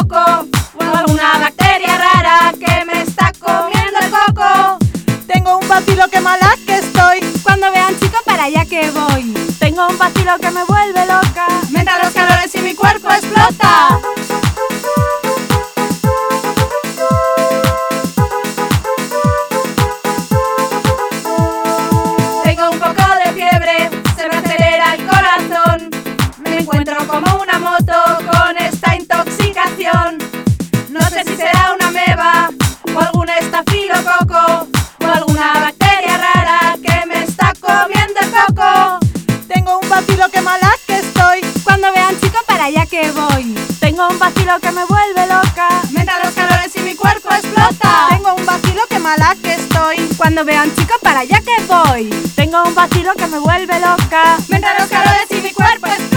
coco o alguna bacteria rara que me está comiendo el coco. Tengo un vacilo que mala que estoy. Cuando veo a un chico para allá que voy. Tengo un vacilo que me vuelve loca. Me entran los calores y mi cuerpo explota. Tengo un poco de fiebre, se me acelera el corazón. Me encuentro como una moto con esta intoxicación. No sé si será una ameba o algún estafilococo o alguna bacteria rara que me está comiendo el coco. Tengo un vacilo que mala que estoy. Cuando veo a un chico para allá que voy. Tengo un vacilo que me vuelve loca. Me entran los calores y mi cuerpo explota. Tengo un vacilo que mala que estoy. Cuando veo a un chico para allá que voy. Tengo un vacilo que me vuelve loca. Me entran los calores y mi cuerpo explota.